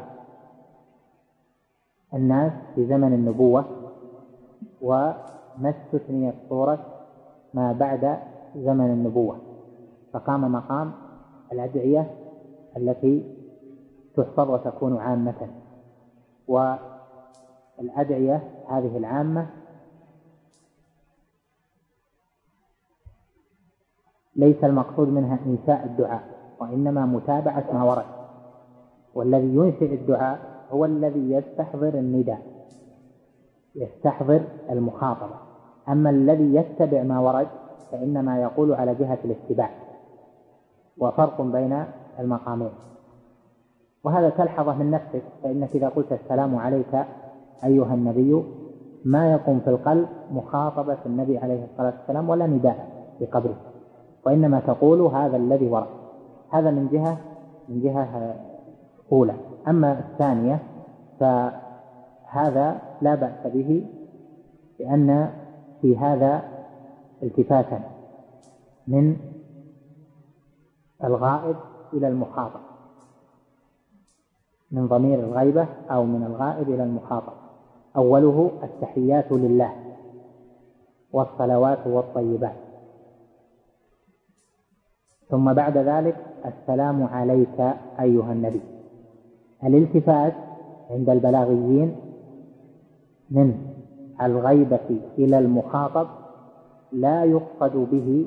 الناس في زمن النبوة وما استثنيت صورة ما بعد زمن النبوة، فقام مقام الأدعية التي تحفظ وتكون عامة، والأدعية هذه العامة ليس المقصود منها إنشاء الدعاء وإنما متابعة ما ورد، والذي ينشئ الدعاء هو الذي يستحضر النداء، يستحضر المخاطبة، أما الذي يتبع ما ورد فإنما يقول على جهة الاتباع، وفرق بين المقامين. وهذا تلحظه من نفسك، فإنك إذا قلت السلام عليك أيها النبي ما يقوم في القلب مخاطبة النبي عليه الصلاة والسلام ولا نداء في قبره، وإنما تقول هذا الذي ورد. هذا من جهة من جهة أولى. أما الثانية فهذا هذا لا بأس به، لأن في هذا التفاتا من الغائب إلى المخاطب، من ضمير الغيبة أو من الغائب إلى المخاطب. أوله التحيات لله والصلوات والطيبات، ثم بعد ذلك السلام عليك أيها النبي. الالتفات عند البلاغيين من الغيبة إلى المخاطب لا يقصد به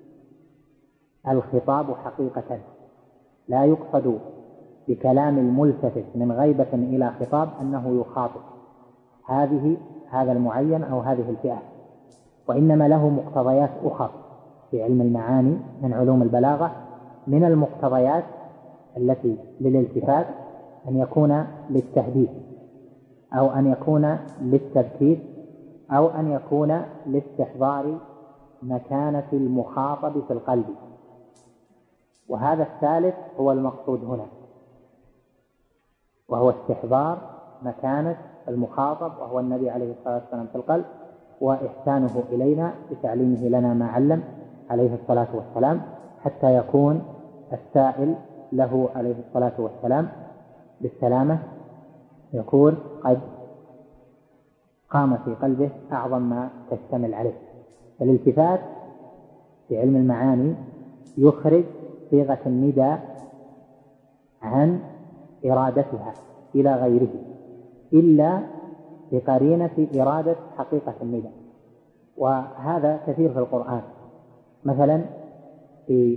الخطاب حقيقة، لا يقصد بكلام الملتفت من غيبة إلى خطاب أنه يخاطب هذه هذا المعين أو هذه الفئة، وإنما له مقتضيات أخرى في علم المعاني من علوم البلاغة. من المقتضيات التي للالتفات أن يكون للتهديد، أو أن يكون للتذكير، أو أن يكون لاستحضار مكانة المخاطب في القلب، وهذا الثالث هو المقصود هنا، وهو استحضار مكانة المخاطب وهو النبي عليه الصلاة والسلام في القلب، وإحسانه إلينا بتعليمه لنا ما علم عليه الصلاة والسلام، حتى يكون السائل له عليه الصلاة والسلام بالسلامة يكون قد قام في قلبه أعظم ما تشتمل عليه. الالتفات في علم المعاني يخرج صيغة النداء عن إرادتها إلى غيره، إلا بقرينة إرادة حقيقة النداء، وهذا كثير في القرآن. مثلا في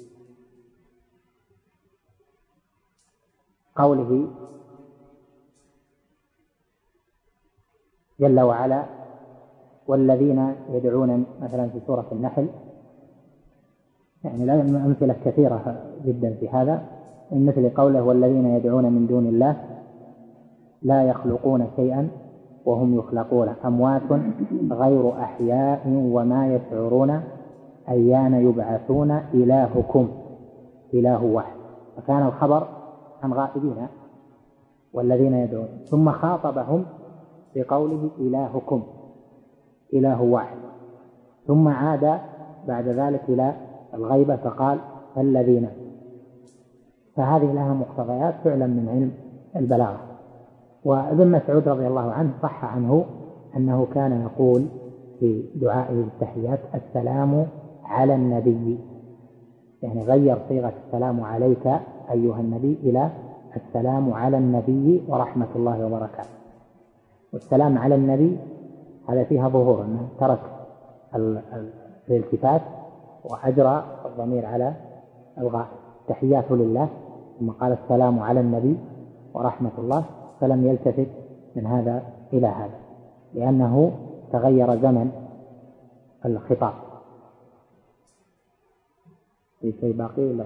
قوله جل وعلا والذين يدعون، مثلا في سورة النحل، يعني لا أمثلة كثيرة جدا في هذا، من مثل قوله والذين يدعون من دون الله لا يخلقون شيئا وهم يخلقون أموات غير أحياء وما يشعرون أيان يبعثون إلهكم إله واحد، فكان الخبر عن غائبين والذين يدعون، ثم خاطبهم بقوله إلهكم إله واحد، ثم عاد بعد ذلك إلى الغيبة فقال الذين. فهذه لها مقتضيات تعلم من علم البلاغة. وابن مسعود رضي الله عنه صح عنه أنه كان يقول في دعائه التحيات السلام على النبي، يعني غير صيغة السلام عليك أيها النبي إلى السلام على النبي ورحمة الله وبركاته. والسلام على النبي هذا فيها ظهور أنه ترك الالتفات وأجرى الضمير على الغائب، تحياته لله، ثم قال السلام على النبي ورحمة الله، فلم يلتفت من هذا إلى هذا لأنه تغير زمن الخطاب. في شيء باقي ولا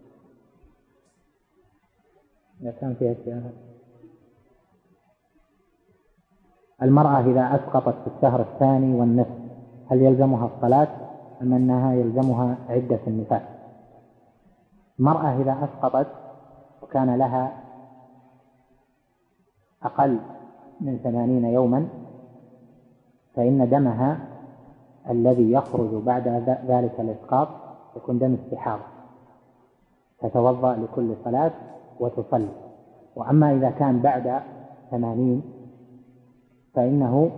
إذا كان فيها شيء؟ المرأة إذا أسقطت في الشهر الثاني والنصف هل يلزمها الصلاة أم أنها يلزمها عدة النفاس؟ المرأة إذا أسقطت وكان لها أقل من ثمانين يوما فإن دمها الذي يخرج بعد ذلك الإسقاط يكون دم استحاضة، تتوضأ لكل صلاة وتصلي. وأما إذا كان بعد ثمانين فإنه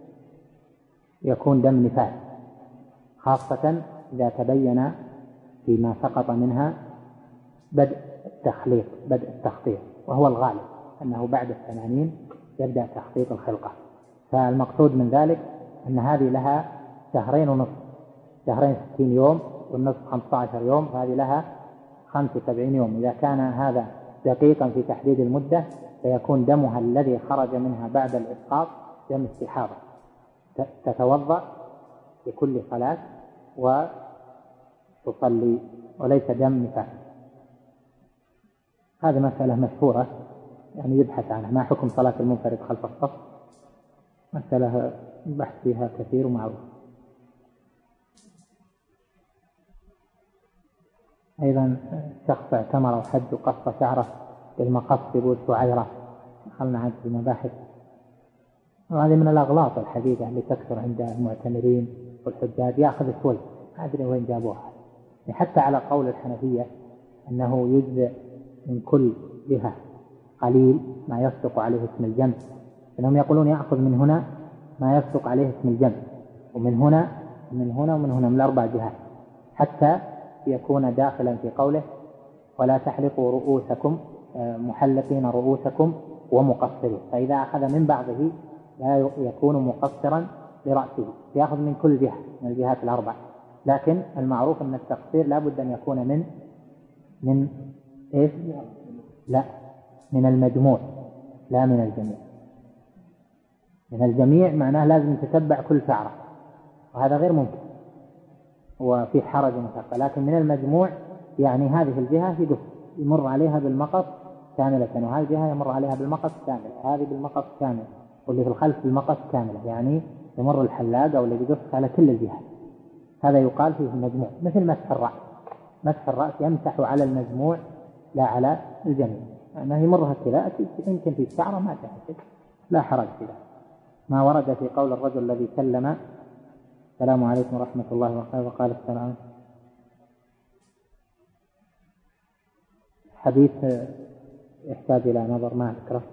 يكون دم نفاس، خاصة إذا تبين فيما سقط منها بدء التخليط بدء التخطيط، وهو الغالب أنه بعد الثمانين يبدأ تخطيط الخلقة. فالمقصود من ذلك أن هذه لها شهرين ونصف، شهرين ستين يوم والنصف خمسة عشر يوم، فهذه لها خمسة وسبعين يوم. إذا كان هذا دقيقا في تحديد المدة فيكون دمها الذي خرج منها بعد الإسقاط دم استحاضة، تتوضأ لكل صلاة وتصلي، وليس دم نفاس. هذه مسألة مشهورة يعني يبحث عنها، ما حكم صلاة المنفرد خلف الصف، مسألة بحث فيها كثير ومعروف. أيضا شخص اعتمر وحج وقص شعره بالمقص بول شعيرة، دخلنا عاد في مباحث وهذه من الأغلاط الحديثة اللي تكثر عند المعتمرين والحجاج، يأخذ شوي ما أدري وين جابوها. حتى على قول الحنفية أنه يجزئ من كل جهة قليل ما يصدق عليه اسم الجمع، إنهم يقولون يأخذ من هنا ما يصدق عليه اسم الجمع، ومن هنا من هنا ومن هنا من الأربع جهات، حتى يكون داخلا في قوله ولا تحلقوا رؤوسكم محلقين رؤوسكم ومقصرين، فإذا أخذ من بعضه لا يكون مقصرا لرأسه، يأخذ من كل جهة من الجهات الأربع. لكن المعروف أن التقصير لا بد أن يكون من من إيش؟ لا، من المجموع لا من الجميع. من الجميع معناه لازم تتبع كل شعرة، وهذا غير ممكن وفي حرج مشقة. لكن من المجموع يعني هذه الجهة يدف يمر عليها بالمقص كاملة، وهذه الجهة يمر عليها بالمقص كاملة، هذه بالمقص كامل، واللي في الخلف بالمقص كاملة، يعني يمر الحلاق أو اللي يدف على كل الجهات. هذا يقال فيه المجموع، مثل مسح الرأس. مسح الرأس يمسح على المجموع لا على الجميع، أنه يمرها كذا يمكن في الشعرة ما تحسب، لا حرج في ذلك. ما ورد في قول الرجل الذي سلم السلام عليكم ورحمة الله وبركاته وقال السلام، حديث يحتاج إلى نظر ما أذكره.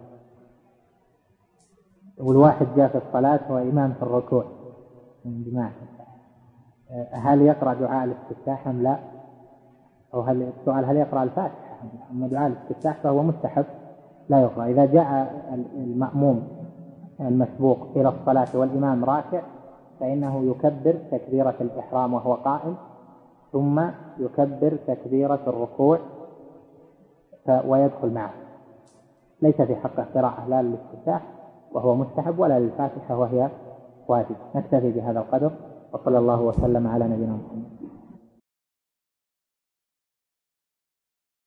والواحد جاء في الصلاة وإمام في الركوع من جماعة، هل يقرأ دعاء الاستفتاح أم لا؟ أو هل السؤال هل يقرأ الفاتحة؟ أما دعاء الاستفتاح فهو مستحب لا يقرأ. إذا جاء المأموم المسبوق إلى الصلاة والإمام راكع فإنه يكبر تكبيرة الإحرام وهو قائم، ثم يكبر تكبيرة الركوع ويدخل معه. ليس في حقه قراءة لا للاستفتاح وهو مستحب ولا للفاتحة وهي واجب. نكتفي بهذا القدر، وصلى الله وسلم على نبينا محمد.